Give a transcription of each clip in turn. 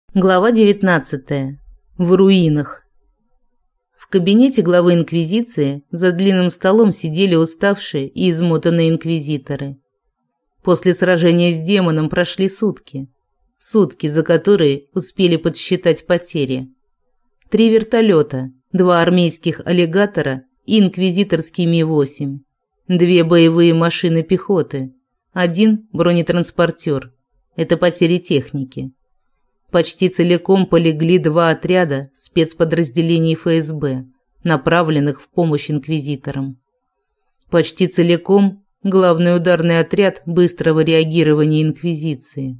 Глава 19. В руинах. В кабинете главы инквизиции за длинным столом сидели уставшие и измотанные инквизиторы. После сражения с демоном прошли сутки. Сутки, за которые успели подсчитать потери. 3 вертолета, 2 армейских аллигатора и инквизиторский Ми-8. 2 боевые машины пехоты. 1 бронетранспортер. Это потери техники. Почти целиком полегли 2 отряда спецподразделений ФСБ, направленных в помощь инквизиторам. Почти целиком главный ударный отряд быстрого реагирования инквизиции.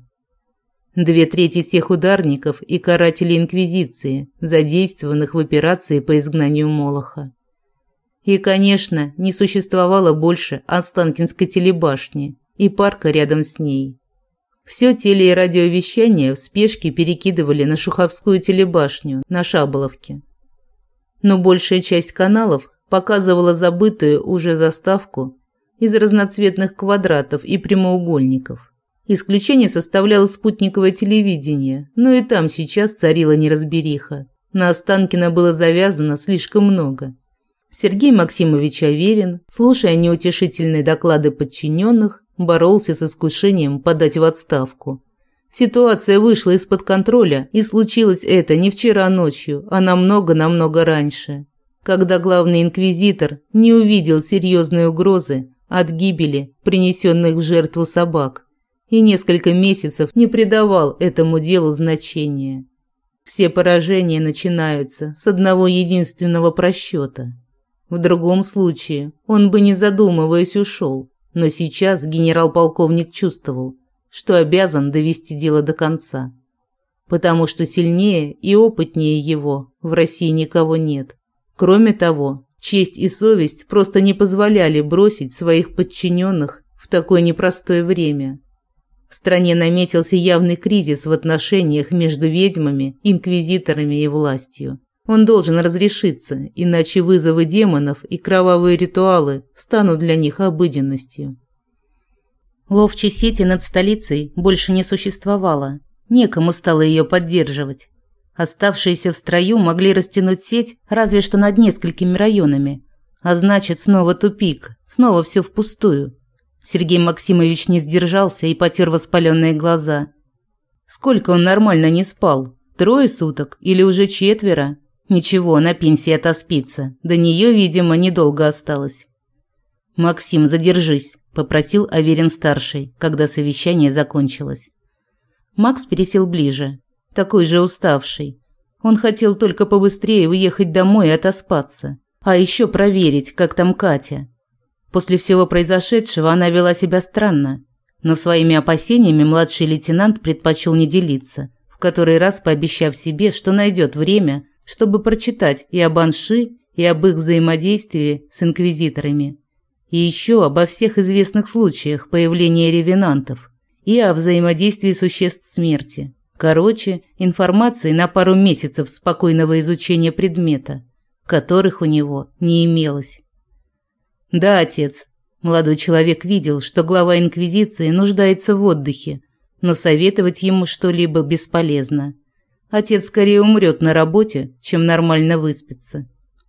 2/3 всех ударников и карателей инквизиции, задействованных в операции по изгнанию Молоха. И, конечно, не существовало больше Останкинской телебашни и парка рядом с ней. Все теле- и радиовещание в спешке перекидывали на Шуховскую телебашню на Шаболовке. Но большая часть каналов показывала забытую уже заставку из разноцветных квадратов и прямоугольников. Исключение составляло спутниковое телевидение, но и там сейчас царила неразбериха. На Останкино было завязано слишком много. Сергей Максимович Аверин, слушая неутешительные доклады подчиненных, боролся с искушением подать в отставку. Ситуация вышла из-под контроля, и случилось это не вчера ночью, а намного раньше, когда главный инквизитор не увидел серьезной угрозы от гибели принесенных в жертву собак и несколько месяцев не придавал этому делу значения. Все поражения начинаются с одного единственного просчета. В другом случае он бы, не задумываясь, ушел. Но сейчас генерал-полковник чувствовал, что обязан довести дело до конца. Потому что сильнее и опытнее его в России никого нет. Кроме того, честь и совесть просто не позволяли бросить своих подчиненных в такое непростое время. В стране наметился явный кризис в отношениях между ведьмами, инквизиторами и властью. Он должен разрешиться, иначе вызовы демонов и кровавые ритуалы станут для них обыденностью. Ловчей сети над столицей больше не существовало. Некому стало ее поддерживать. Оставшиеся в строю могли растянуть сеть разве что над несколькими районами. А значит, снова тупик, снова все впустую. Сергей Максимович не сдержался и потер воспаленные глаза. Сколько он нормально не спал? 3 суток или уже 4? Ничего, на пенсии отоспится. До нее, видимо, недолго осталось. «Максим, задержись», – попросил Аверин-старший, когда совещание закончилось. Макс пересел ближе, такой же уставший. Он хотел только побыстрее уехать домой и отоспаться. А еще проверить, как там Катя. После всего произошедшего она вела себя странно. Но своими опасениями младший лейтенант предпочел не делиться, в который раз пообещав себе, что найдет время, чтобы прочитать и об Анши, и об их взаимодействии с инквизиторами, и еще обо всех известных случаях появления ревенантов, и о взаимодействии существ смерти. Короче, информации на пару месяцев спокойного изучения предмета, которых у него не имелось. Да, отец, молодой человек видел, что глава инквизиции нуждается в отдыхе, но советовать ему что-либо бесполезно. Отец скорее умрет на работе, чем нормально выспится.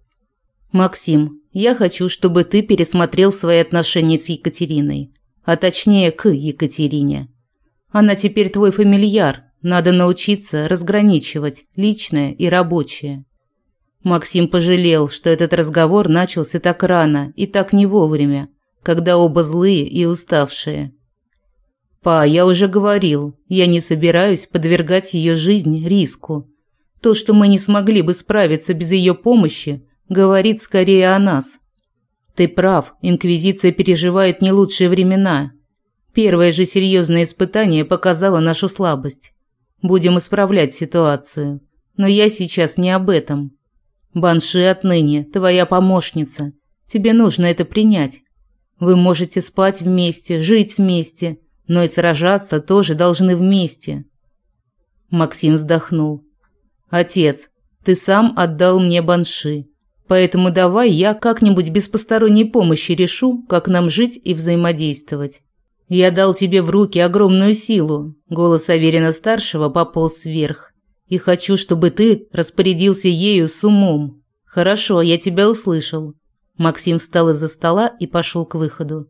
«Максим, я хочу, чтобы ты пересмотрел свои отношения с Екатериной, а точнее к Екатерине. Она теперь твой фамильяр, надо научиться разграничивать личное и рабочее». Максим пожалел, что этот разговор начался так рано и так не вовремя, когда оба злые и уставшие. «Па, я уже говорил, я не собираюсь подвергать ее жизнь риску. То, что мы не смогли бы справиться без ее помощи, говорит скорее о нас. Ты прав, инквизиция переживает не лучшие времена. Первое же серьезное испытание показало нашу слабость. Будем исправлять ситуацию. Но я сейчас не об этом. Банши отныне твоя помощница. Тебе нужно это принять. Вы можете спать вместе, жить вместе, но и сражаться тоже должны вместе». Максим вздохнул. «Отец, ты сам отдал мне Банши, поэтому давай я как-нибудь без посторонней помощи решу, как нам жить и взаимодействовать. Я дал тебе в руки огромную силу». Голос Аверина-старшего пополз вверх. И хочу, чтобы ты распорядился ею с умом. Хорошо, я тебя услышал. Максим встал из-за стола и пошел к выходу.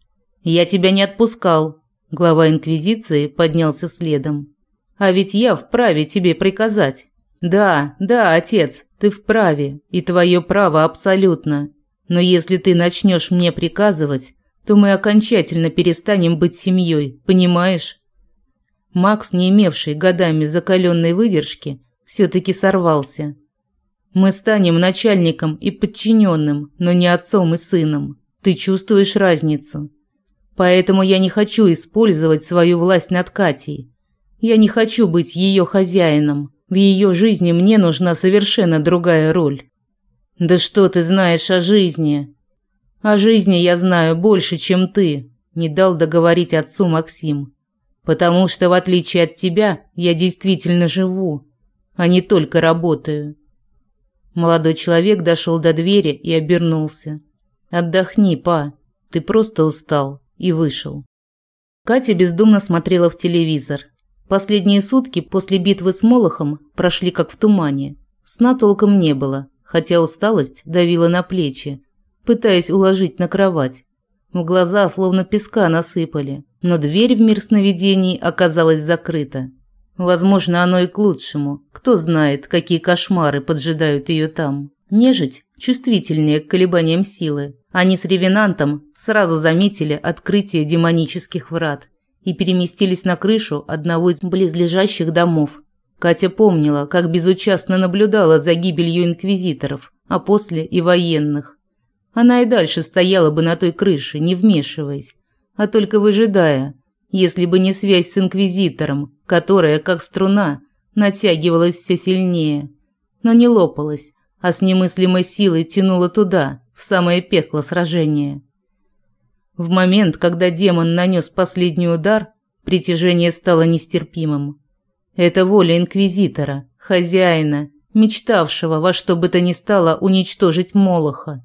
Я тебя не отпускал. Глава инквизиции поднялся следом. А ведь я вправе тебе приказать. Да, отец, ты вправе, и твое право абсолютно. Но если ты начнешь мне приказывать, то мы окончательно перестанем быть семьей, понимаешь? Макс, не имевший годами закаленной выдержки, все-таки сорвался. Мы станем начальником и подчиненным, но не отцом и сыном. Ты чувствуешь разницу? Поэтому я не хочу использовать свою власть над Катей. Я не хочу быть ее хозяином. В ее жизни мне нужна совершенно другая роль. Да что ты знаешь о жизни? О жизни я знаю больше, чем ты, не дал договорить отцу Максим. Потому что, в отличие от тебя, я действительно живу, а не только работаю. Молодой человек дошел до двери и обернулся. Отдохни, па, ты просто устал, и вышел. Катя бездумно смотрела в телевизор. Последние сутки после битвы с Молохом прошли как в тумане. Сна толком не было, хотя усталость давила на плечи, пытаясь уложить на кровать. В глаза словно песка насыпали, но дверь в мир сновидений оказалась закрыта. Возможно, оно и к лучшему. Кто знает, какие кошмары поджидают ее там. Нежить чувствительнее к колебаниям силы. Они с ревенантом сразу заметили открытие демонических врат и переместились на крышу одного из близлежащих домов. Катя помнила, как безучастно наблюдала за гибелью инквизиторов, а после и военных. Она и дальше стояла бы на той крыше, не вмешиваясь, а только выжидая, если бы не связь с инквизитором, которая, как струна, натягивалась все сильнее, но не лопалась, а с немыслимой силой тянула туда, в самое пекло сражения. В момент, когда демон нанес последний удар, притяжение стало нестерпимым. Это воля инквизитора, хозяина, мечтавшего во что бы то ни стало уничтожить Молоха.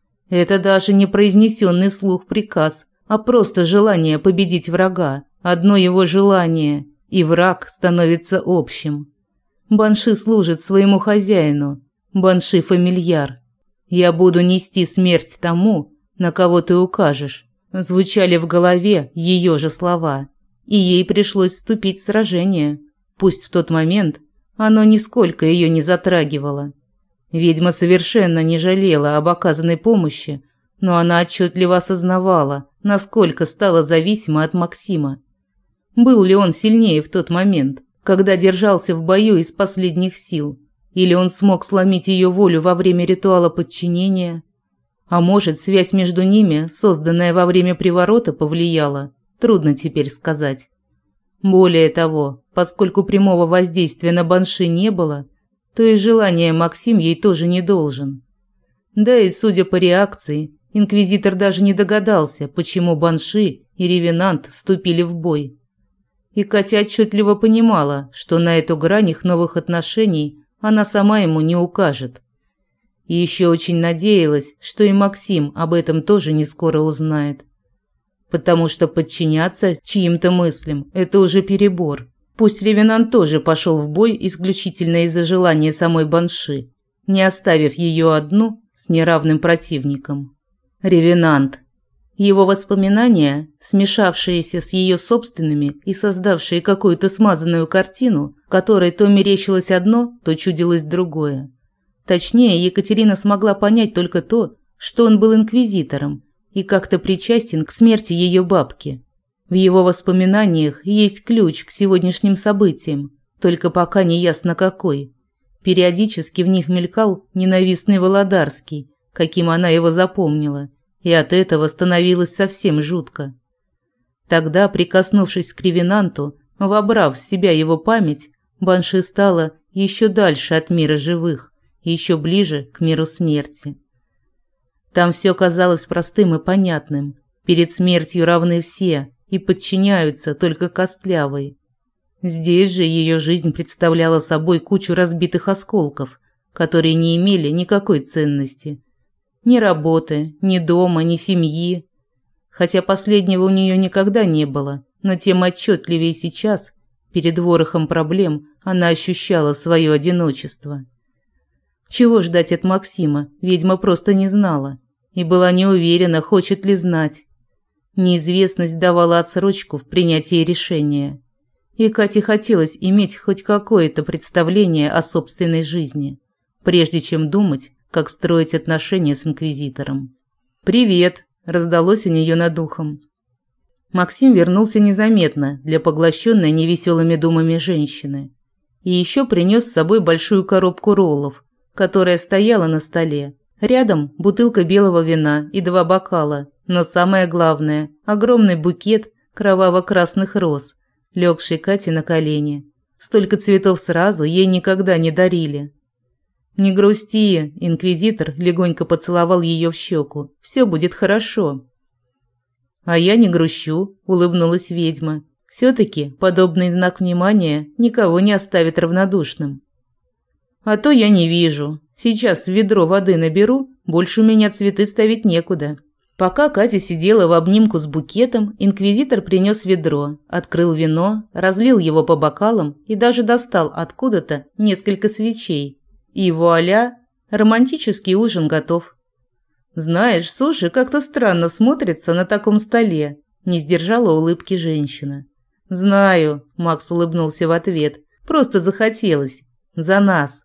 Это даже не произнесенный вслух приказ, а просто желание победить врага. Одно его желание, и враг становится общим. Банши служит своему хозяину. Банши-фамильяр. «Я буду нести смерть тому, на кого ты укажешь», звучали в голове ее же слова. И ей пришлось вступить в сражение. Пусть в тот момент оно нисколько ее не затрагивало. Ведьма совершенно не жалела об оказанной помощи, но она отчетливо осознавала, насколько стала зависима от Максима. Был ли он сильнее в тот момент, когда держался в бою из последних сил, или он смог сломить ее волю во время ритуала подчинения? А может, связь между ними, созданная во время приворота, повлияла? Трудно теперь сказать. Более того, поскольку прямого воздействия на Банши не было, то и желания Максим ей тоже не должен. Да и, судя по реакции, инквизитор даже не догадался, почему Банши и ревенант вступили в бой. И Катя отчетливо понимала, что на эту грань их новых отношений она сама ему не укажет. И еще очень надеялась, что и Максим об этом тоже не скоро узнает. Потому что подчиняться чьим-то мыслям – это уже перебор. Пусть ревенант тоже пошел в бой исключительно из-за желания самой Банши, не оставив ее одну с неравным противником. Ревенант. Его воспоминания, смешавшиеся с ее собственными и создавшие какую-то смазанную картину, которой то мерещилось одно, то чудилось другое. Точнее, Екатерина смогла понять только то, что он был инквизитором и как-то причастен к смерти ее бабки. В его воспоминаниях есть ключ к сегодняшним событиям, только пока не ясно какой. Периодически в них мелькал ненавистный Володарский, каким она его запомнила, и от этого становилось совсем жутко. Тогда, прикоснувшись к ревенанту, вобрав в себя его память, Банши стала еще дальше от мира живых, еще ближе к миру смерти. Там все казалось простым и понятным. Перед смертью равны все и подчиняются только костлявой. Здесь же ее жизнь представляла собой кучу разбитых осколков, которые не имели никакой ценности. Ни работы, ни дома, ни семьи. Хотя последнего у нее никогда не было, но тем отчетливее сейчас, Перед ворохом проблем она ощущала свое одиночество. Чего ждать от Максима, ведьма просто не знала и была не уверена, хочет ли знать. Неизвестность давала отсрочку в принятии решения. И Кате хотелось иметь хоть какое-то представление о собственной жизни, прежде чем думать, как строить отношения с инквизитором. «Привет!» – раздалось у нее над ухом. Максим вернулся незаметно для поглощенной невеселыми думами женщины. И еще принес с собой большую коробку роллов, которая стояла на столе. Рядом бутылка белого вина и 2 бокала, но самое главное – огромный букет кроваво-красных роз, легший Кате на колени. Столько цветов сразу ей никогда не дарили. «Не грусти», – инквизитор легонько поцеловал ее в щеку. «Все будет хорошо». «А я не грущу», – улыбнулась ведьма. «Все-таки подобный знак внимания никого не оставит равнодушным». «А то я не вижу. Сейчас в ведро воды наберу, больше у меня цветы ставить некуда». Пока Катя сидела в обнимку с букетом, инквизитор принес ведро, открыл вино, разлил его по бокалам и даже достал откуда-то несколько свечей. И вуаля, романтический ужин готов. «Знаешь, суши как-то странно смотрится на таком столе», – не сдержала улыбки женщина. «Знаю», – Макс улыбнулся в ответ, – «просто захотелось. За нас».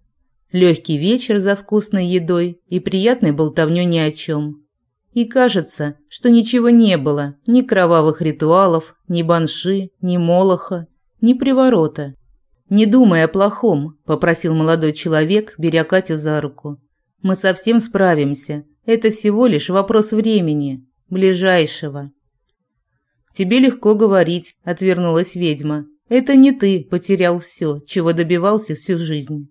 Легкий вечер за вкусной едой и приятной болтовнёй ни о чем. И кажется, что ничего не было, ни кровавых ритуалов, ни банши, ни молоха, ни приворота. «Не думай о плохом», – попросил молодой человек, беря Катю за руку. «Мы совсем справимся. Это всего лишь вопрос времени, ближайшего». «Тебе легко говорить», – отвернулась ведьма. «Это не ты потерял все, чего добивался всю жизнь».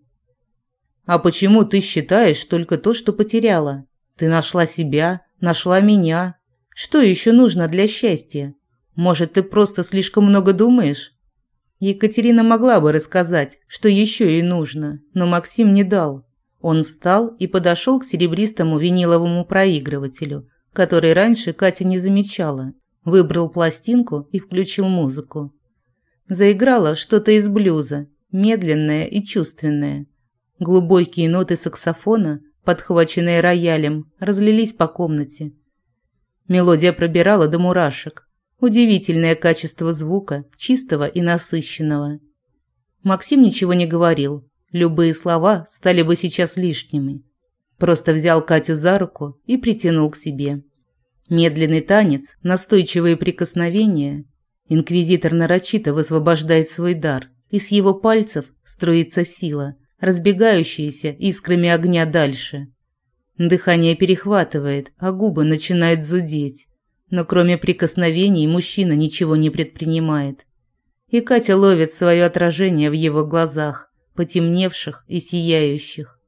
«А почему ты считаешь только то, что потеряла? Ты нашла себя, нашла меня. Что еще нужно для счастья? Может, ты просто слишком много думаешь?» Екатерина могла бы рассказать, что еще ей нужно, но Максим не дал. Он встал и подошел к серебристому виниловому проигрывателю, который раньше Катя не замечала. Выбрал пластинку и включил музыку. Заиграло что-то из блюза, медленное и чувственное. Глубокие ноты саксофона, подхваченные роялем, разлились по комнате. Мелодия пробирала до мурашек. Удивительное качество звука, чистого и насыщенного. Максим ничего не говорил. Любые слова стали бы сейчас лишними. Просто взял Катю за руку и притянул к себе. Медленный танец, настойчивые прикосновения. Инквизитор нарочито высвобождает свой дар, и с его пальцев струится сила, разбегающаяся искрами огня дальше. Дыхание перехватывает, а губы начинают зудеть. Но кроме прикосновений мужчина ничего не предпринимает. И Катя ловит свое отражение в его глазах, потемневших и сияющих.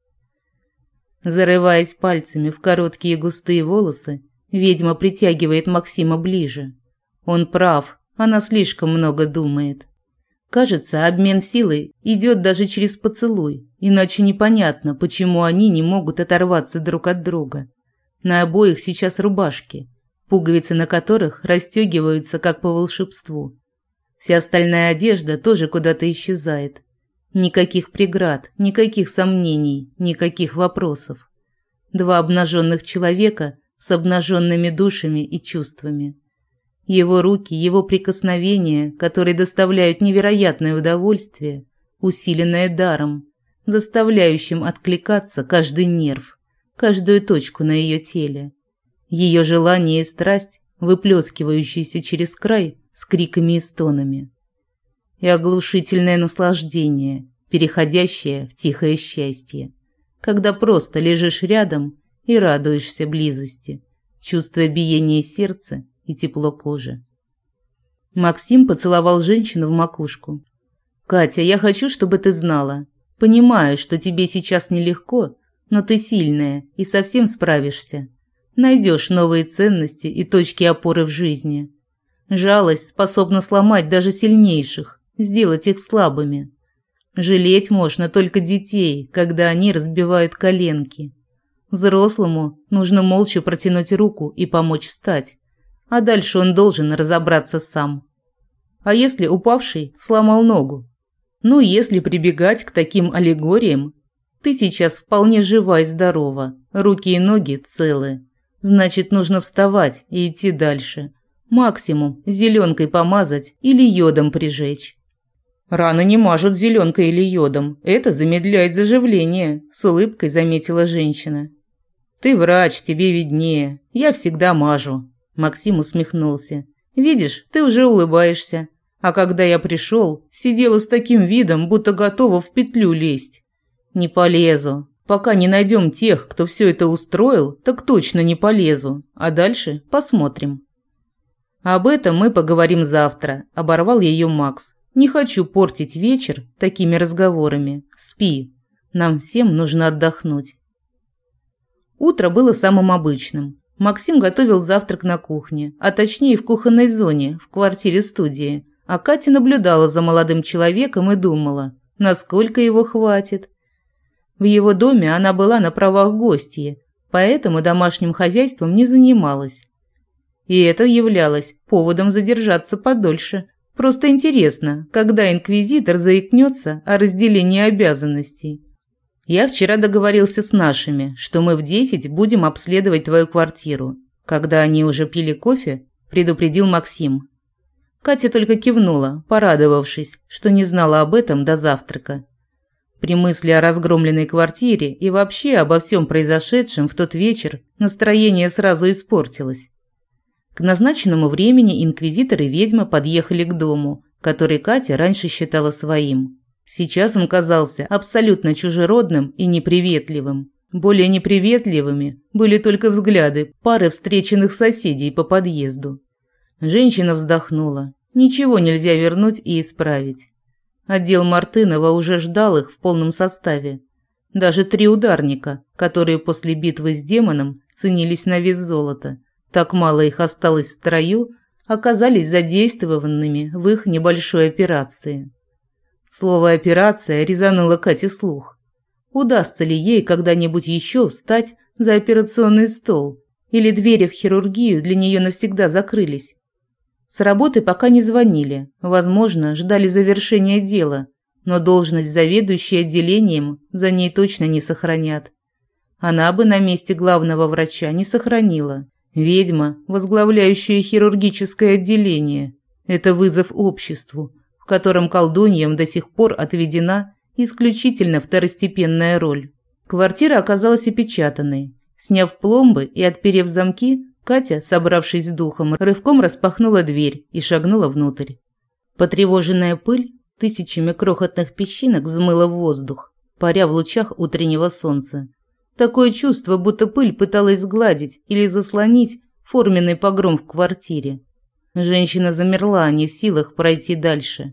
Зарываясь пальцами в короткие густые волосы, ведьма притягивает Максима ближе. Он прав, она слишком много думает. Кажется, обмен силой идет даже через поцелуй, иначе непонятно, почему они не могут оторваться друг от друга. На обоих сейчас рубашки, пуговицы на которых расстегиваются как по волшебству. Вся остальная одежда тоже куда-то исчезает. Никаких преград, никаких сомнений, никаких вопросов. 2 обнаженных человека с обнаженными душами и чувствами. Его руки, его прикосновения, которые доставляют невероятное удовольствие, усиленное даром, заставляющим откликаться каждый нерв, каждую точку на ее теле. Ее желание и страсть, выплескивающиеся через край с криками и стонами. И оглушительное наслаждение, переходящее в тихое счастье, когда просто лежишь рядом и радуешься близости, чувствуя биение сердца и тепло кожи. Максим поцеловал женщину в макушку. «Катя, я хочу, чтобы ты знала. Понимаю, что тебе сейчас нелегко, но ты сильная и совсем справишься. Найдешь новые ценности и точки опоры в жизни. Жалость способна сломать даже сильнейших, сделать их слабыми. Жалеть можно только детей, когда они разбивают коленки. Взрослому нужно молча протянуть руку и помочь встать, а дальше он должен разобраться сам». А если упавший сломал ногу? Ну, если прибегать к таким аллегориям, ты сейчас вполне жива и здорова, руки и ноги целы. Значит, нужно вставать и идти дальше. Максимум зеленкой помазать или йодом прижечь. Раны не мажут зеленкой или йодом. Это замедляет заживление, с улыбкой заметила женщина. Ты врач, тебе виднее. Я всегда мажу. Максим усмехнулся. Видишь, ты уже улыбаешься. А когда я пришел, сидела с таким видом, будто готова в петлю лезть. Не полезу. Пока не найдем тех, кто все это устроил, так точно не полезу. А дальше посмотрим. Об этом мы поговорим завтра, оборвал ее Макс. Не хочу портить вечер такими разговорами. Спи. Нам всем нужно отдохнуть. Утро было самым обычным. Максим готовил завтрак на кухне, а точнее в кухонной зоне, в квартире-студии. А Катя наблюдала за молодым человеком и думала, насколько его хватит. В его доме она была на правах гостья, поэтому домашним хозяйством не занималась. И это являлось поводом задержаться подольше. Просто интересно, когда инквизитор заикнется о разделении обязанностей. Я вчера договорился с нашими, что мы в 10 будем обследовать твою квартиру. Когда они уже пили кофе, предупредил Максим. Катя только кивнула, порадовавшись, что не знала об этом до завтрака. При мысли о разгромленной квартире и вообще обо всем произошедшем в тот вечер настроение сразу испортилось. К назначенному времени инквизитор и ведьма подъехали к дому, который Катя раньше считала своим. Сейчас он казался абсолютно чужеродным и неприветливым. Более неприветливыми были только взгляды пары встреченных соседей по подъезду. Женщина вздохнула. Ничего нельзя вернуть и исправить. Отдел Мартынова уже ждал их в полном составе. Даже 3 ударника, которые после битвы с демоном ценились на вес золота, так мало их осталось в строю, оказались задействованными в их небольшой операции. Слово «операция» резануло Кате слух. Удастся ли ей когда-нибудь еще встать за операционный стол? Или двери в хирургию для нее навсегда закрылись? С работы пока не звонили, возможно, ждали завершения дела, но должность заведующей отделением за ней точно не сохранят. Она бы на месте главного врача не сохранила. Ведьма, возглавляющая хирургическое отделение, это вызов обществу, в котором колдуньям до сих пор отведена исключительно второстепенная роль. Квартира оказалась опечатанной. Сняв пломбы и отперев замки, Катя, собравшись с духом, рывком распахнула дверь и шагнула внутрь. Потревоженная пыль тысячами крохотных песчинок взмыла в воздух, паря в лучах утреннего солнца. Такое чувство, будто пыль пыталась сгладить или заслонить форменный погром в квартире. Женщина замерла, не в силах пройти дальше.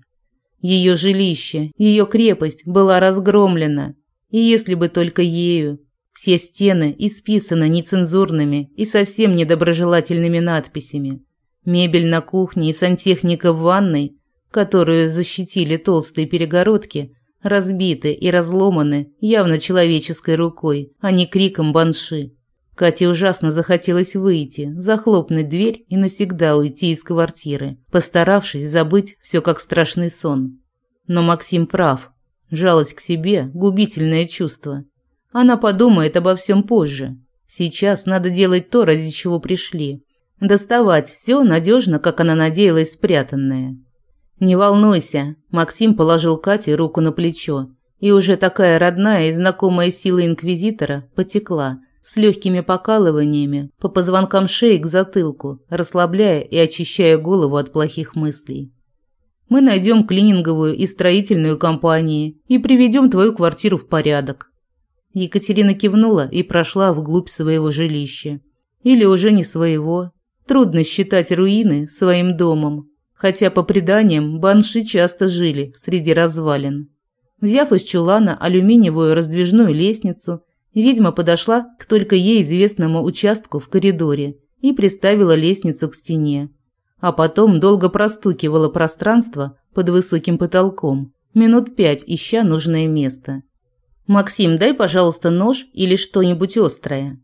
Ее жилище, ее крепость была разгромлена, и если бы только ею. Все стены исписаны нецензурными и совсем недоброжелательными надписями. Мебель на кухне и сантехника в ванной, которую защитили толстые перегородки, разбиты и разломаны явно человеческой рукой, а не криком банши. Кате ужасно захотелось выйти, захлопнуть дверь и навсегда уйти из квартиры, постаравшись забыть все как страшный сон. Но Максим прав. Жалость к себе – губительное чувство. Она подумает обо всем позже. Сейчас надо делать то, ради чего пришли. Доставать все надежно, как она надеялась, спрятанное. «Не волнуйся», – Максим положил Кате руку на плечо, и уже такая родная и знакомая сила инквизитора потекла с легкими покалываниями по позвонкам шеи к затылку, расслабляя и очищая голову от плохих мыслей. «Мы найдем клининговую и строительную компании и приведем твою квартиру в порядок». Екатерина кивнула и прошла вглубь своего жилища. Или уже не своего. Трудно считать руины своим домом. Хотя, по преданиям, банши часто жили среди развалин. Взяв из чулана алюминиевую раздвижную лестницу, ведьма подошла к только ей известному участку в коридоре и приставила лестницу к стене. А потом долго простукивала пространство под высоким потолком, минут 5 ища нужное место. «Максим, дай, пожалуйста, нож или что-нибудь острое».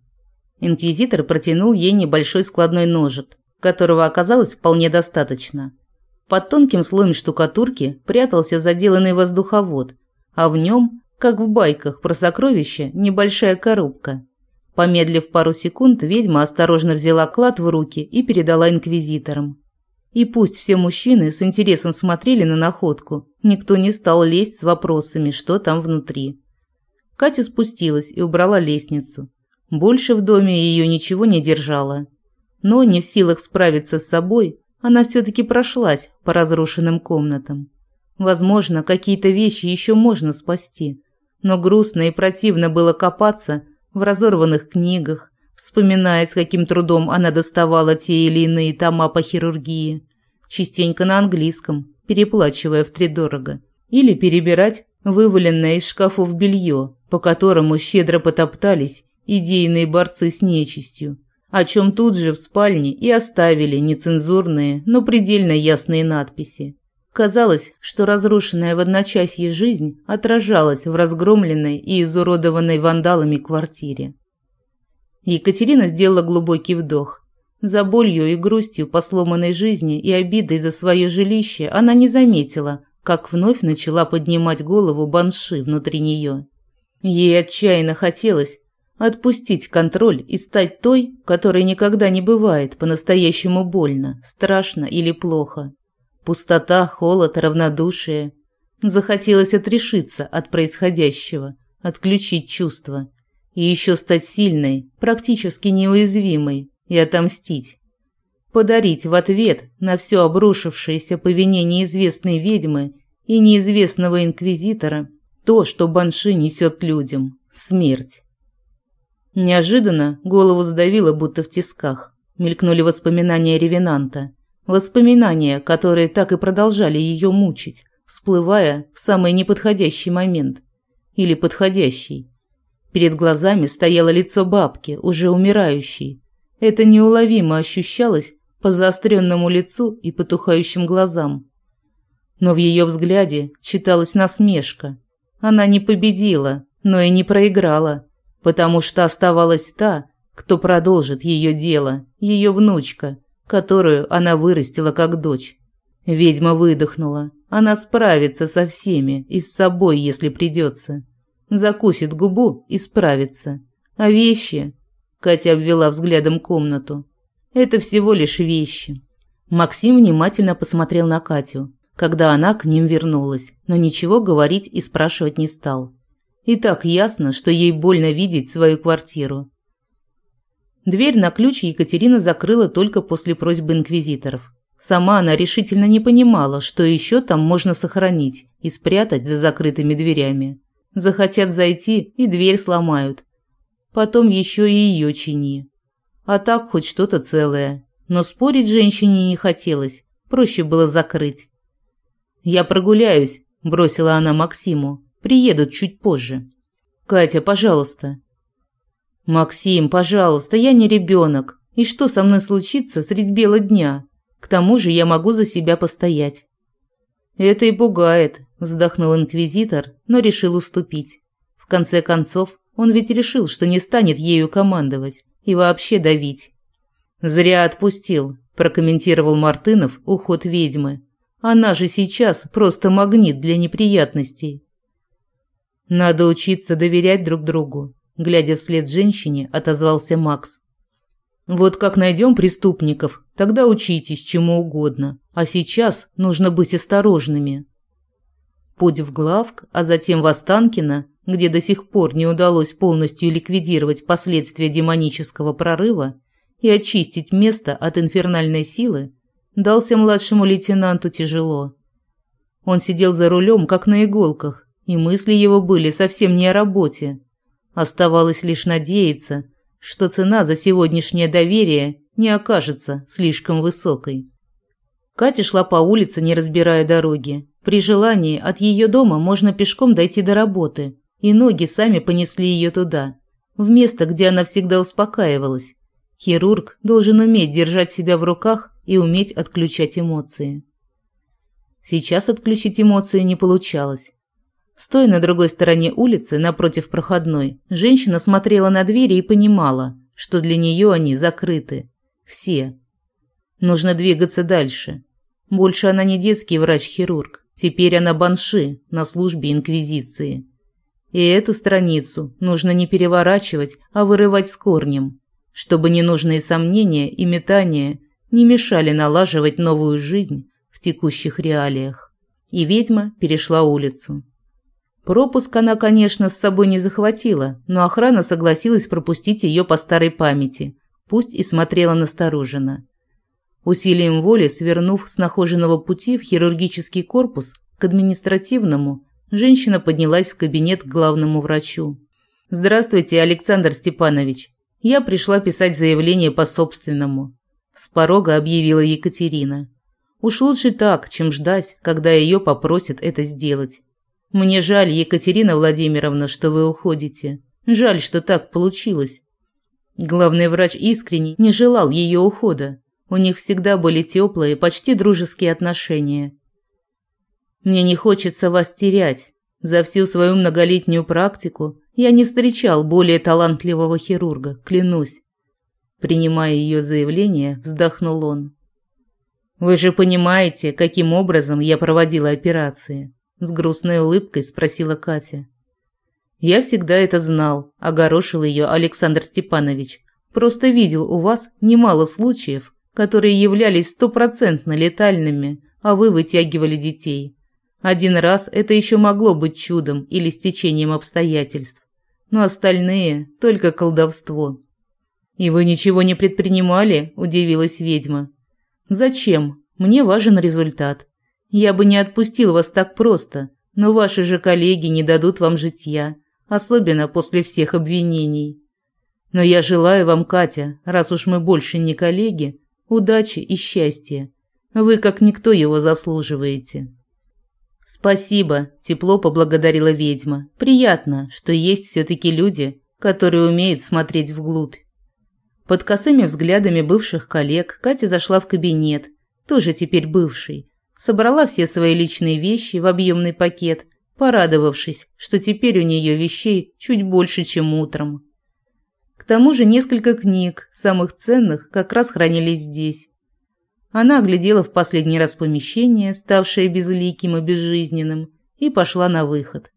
Инквизитор протянул ей небольшой складной ножик, которого оказалось вполне достаточно. Под тонким слоем штукатурки прятался заделанный воздуховод, а в нем, как в байках про сокровища, небольшая коробка. Помедлив пару секунд, ведьма осторожно взяла клад в руки и передала инквизиторам. И пусть все мужчины с интересом смотрели на находку, никто не стал лезть с вопросами, что там внутри. Катя спустилась и убрала лестницу. Больше в доме ее ничего не держало. Но не в силах справиться с собой, она все-таки прошлась по разрушенным комнатам. Возможно, какие-то вещи еще можно спасти, но грустно и противно было копаться в разорванных книгах, вспоминая, с каким трудом она доставала те или иные тома по хирургии, частенько на английском, переплачивая втридорого, или перебирать вываленное из шкафов белье, по которому щедро потоптались идейные борцы с нечистью, о чем тут же в спальне и оставили нецензурные, но предельно ясные надписи. Казалось, что разрушенная в одночасье жизнь отражалась в разгромленной и изуродованной вандалами квартире. Екатерина сделала глубокий вдох. За болью и грустью по сломанной жизни и обидой за свое жилище она не заметила, как вновь начала поднимать голову банши внутри нее. Ей отчаянно хотелось отпустить контроль и стать той, которой никогда не бывает по-настоящему больно, страшно или плохо. Пустота, холод, равнодушие. Захотелось отрешиться от происходящего, отключить чувства. И еще стать сильной, практически неуязвимой, и отомстить. Подарить в ответ на все обрушившееся по вине неизвестной ведьмы и неизвестного инквизитора то, что банши несет людям – смерть. Неожиданно голову сдавило, будто в тисках. Мелькнули воспоминания ревенанта. Воспоминания, которые так и продолжали ее мучить, всплывая в самый неподходящий момент. Или подходящий. Перед глазами стояло лицо бабки, уже умирающей. Это неуловимо ощущалось по заостренному лицу и потухающим глазам. Но в ее взгляде читалась насмешка. Она не победила, но и не проиграла, потому что оставалась та, кто продолжит ее дело, ее внучка, которую она вырастила как дочь. Ведьма выдохнула. Она справится со всеми и с собой, если придется. Закусит губу и справится. А вещи... Катя обвела взглядом комнату. Это всего лишь вещи. Максим внимательно посмотрел на Катю, когда она к ним вернулась, но ничего говорить и спрашивать не стал. И так ясно, что ей больно видеть свою квартиру. Дверь на ключ Екатерина закрыла только после просьбы инквизиторов. Сама она решительно не понимала, что еще там можно сохранить и спрятать за закрытыми дверями. Захотят зайти и дверь сломают. Потом еще и ее чини. А так хоть что-то целое. Но спорить женщине не хотелось, проще было закрыть. «Я прогуляюсь», – бросила она Максиму. «Приедут чуть позже». «Катя, пожалуйста». «Максим, пожалуйста, я не ребенок. И что со мной случится средь бела дня? К тому же я могу за себя постоять». «Это и пугает», – вздохнул инквизитор, но решил уступить. В конце концов, он ведь решил, что не станет ею командовать и вообще давить. «Зря отпустил», – прокомментировал Мартынов уход ведьмы. «Она же сейчас просто магнит для неприятностей». «Надо учиться доверять друг другу», – глядя вслед женщине, отозвался Макс. «Вот как найдем преступников, тогда учитесь чему угодно, а сейчас нужно быть осторожными». Путь в Главк, а затем в Останкино, где до сих пор не удалось полностью ликвидировать последствия демонического прорыва и очистить место от инфернальной силы, дался младшему лейтенанту тяжело. Он сидел за рулем, как на иголках, и мысли его были совсем не о работе. Оставалось лишь надеяться, что цена за сегодняшнее доверие не окажется слишком высокой. Катя шла по улице, не разбирая дороги. При желании от ее дома можно пешком дойти до работы, и ноги сами понесли ее туда, в место, где она всегда успокаивалась. Хирург должен уметь держать себя в руках и уметь отключать эмоции. Сейчас отключить эмоции не получалось. Стоя на другой стороне улицы, напротив проходной, женщина смотрела на двери и понимала, что для нее они закрыты. Все. Нужно двигаться дальше. Больше она не детский врач-хирург. Теперь она банши на службе инквизиции. И эту страницу нужно не переворачивать, а вырывать с корнем, чтобы ненужные сомнения и метания не мешали налаживать новую жизнь в текущих реалиях. И ведьма перешла улицу. Пропуск она, конечно, с собой не захватила, но охрана согласилась пропустить ее по старой памяти, пусть и смотрела настороженно. Усилием воли, свернув с нахоженного пути в хирургический корпус к административному, женщина поднялась в кабинет к главному врачу. «Здравствуйте, Александр Степанович. Я пришла писать заявление по собственному», – с порога объявила Екатерина. «Уж лучше так, чем ждать, когда ее попросят это сделать. Мне жаль, Екатерина Владимировна, что вы уходите. Жаль, что так получилось». Главный врач искренне не желал ее ухода. У них всегда были теплые, почти дружеские отношения. «Мне не хочется вас терять. За всю свою многолетнюю практику я не встречал более талантливого хирурга, клянусь». Принимая ее заявление, вздохнул он. «Вы же понимаете, каким образом я проводила операции?» С грустной улыбкой спросила Катя. «Я всегда это знал», – огорошил ее Александр Степанович. «Просто видел у вас немало случаев, которые являлись стопроцентно летальными, а вы вытягивали детей. Один раз это еще могло быть чудом или стечением обстоятельств, но остальные – только колдовство». «И вы ничего не предпринимали?» – удивилась ведьма. «Зачем? Мне важен результат. Я бы не отпустил вас так просто, но ваши же коллеги не дадут вам житья, особенно после всех обвинений. Но я желаю вам, Катя, раз уж мы больше не коллеги, удачи и счастья. Вы как никто его заслуживаете». «Спасибо», – тепло поблагодарила ведьма. «Приятно, что есть все-таки люди, которые умеют смотреть вглубь». Под косыми взглядами бывших коллег Катя зашла в кабинет, тоже теперь бывший, собрала все свои личные вещи в объемный пакет, порадовавшись, что теперь у нее вещей чуть больше, чем утром. К тому же несколько книг, самых ценных, как раз хранились здесь. Она оглядела в последний раз помещение, ставшее безликим и безжизненным, и пошла на выход.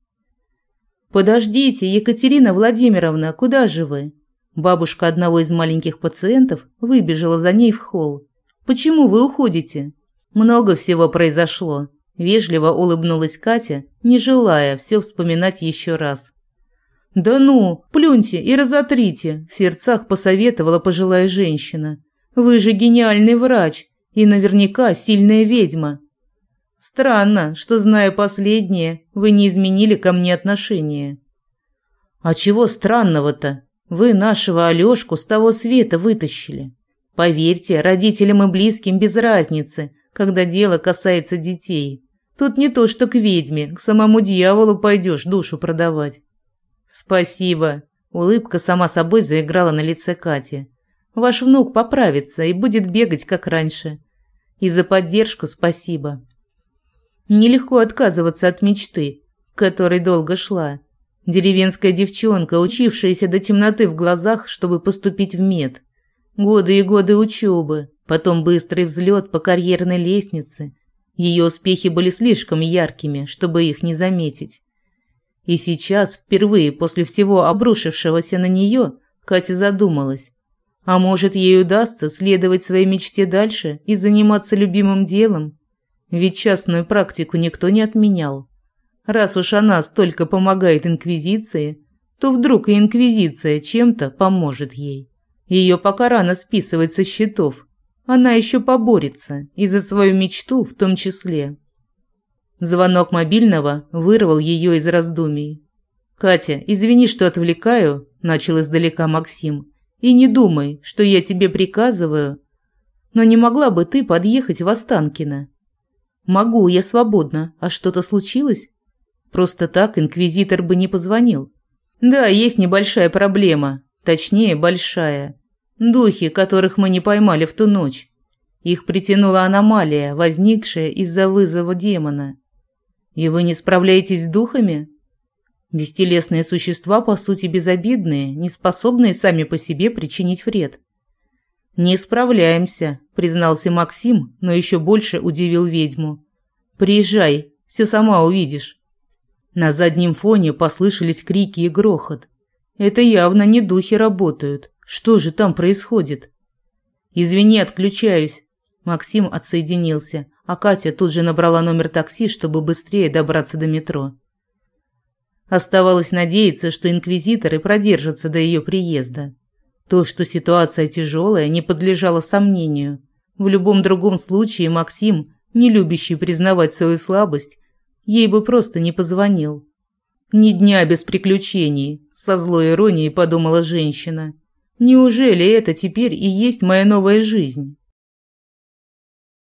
«Подождите, Екатерина Владимировна, куда же вы?» Бабушка одного из маленьких пациентов выбежала за ней в холл. «Почему вы уходите?» «Много всего произошло», – вежливо улыбнулась Катя, не желая все вспоминать еще раз. «Да ну, плюньте и разотрите», – в сердцах посоветовала пожилая женщина. «Вы же гениальный врач и наверняка сильная ведьма. Странно, что, зная последнее, вы не изменили ко мне отношение». «А чего странного-то? Вы нашего Алёшку с того света вытащили. Поверьте, родителям и близким без разницы, когда дело касается детей. Тут не то, что к ведьме, к самому дьяволу пойдешь душу продавать». «Спасибо», – улыбка сама собой заиграла на лице Кати. «Ваш внук поправится и будет бегать, как раньше. И за поддержку спасибо». Нелегко отказываться от мечты, к которой долго шла. Деревенская девчонка, учившаяся до темноты в глазах, чтобы поступить в мед. Годы и годы учебы, потом быстрый взлет по карьерной лестнице. Ее успехи были слишком яркими, чтобы их не заметить. И сейчас, впервые после всего обрушившегося на нее, Катя задумалась. А может, ей удастся следовать своей мечте дальше и заниматься любимым делом? Ведь частную практику никто не отменял. Раз уж она столько помогает инквизиции, то вдруг и инквизиция чем-то поможет ей. Ее пока рано списывать со счетов. Она еще поборется, и за свою мечту в том числе. Звонок мобильного вырвал ее из раздумий. «Катя, извини, что отвлекаю», – начал издалека Максим. «И не думай, что я тебе приказываю. Но не могла бы ты подъехать в Останкино?» «Могу, я свободна. А что-то случилось?» Просто так инквизитор бы не позвонил. «Да, есть небольшая проблема. Точнее, большая. Духи, которых мы не поймали в ту ночь. Их притянула аномалия, возникшая из-за вызова демона. И вы не справляетесь с духами? Бестелесные существа, по сути, безобидные, не способные сами по себе причинить вред. «Не справляемся», – признался Максим, но еще больше удивил ведьму. «Приезжай, все сама увидишь». На заднем фоне послышались крики и грохот. Это явно не духи работают. Что же там происходит? «Извини, отключаюсь». Максим отсоединился, а Катя тут же набрала номер такси, чтобы быстрее добраться до метро. Оставалось надеяться, что инквизиторы продержатся до ее приезда. То, что ситуация тяжелая, не подлежало сомнению. В любом другом случае Максим, не любящий признавать свою слабость, ей бы просто не позвонил. «Ни дня без приключений», – со злой иронией подумала женщина. «Неужели это теперь и есть моя новая жизнь?»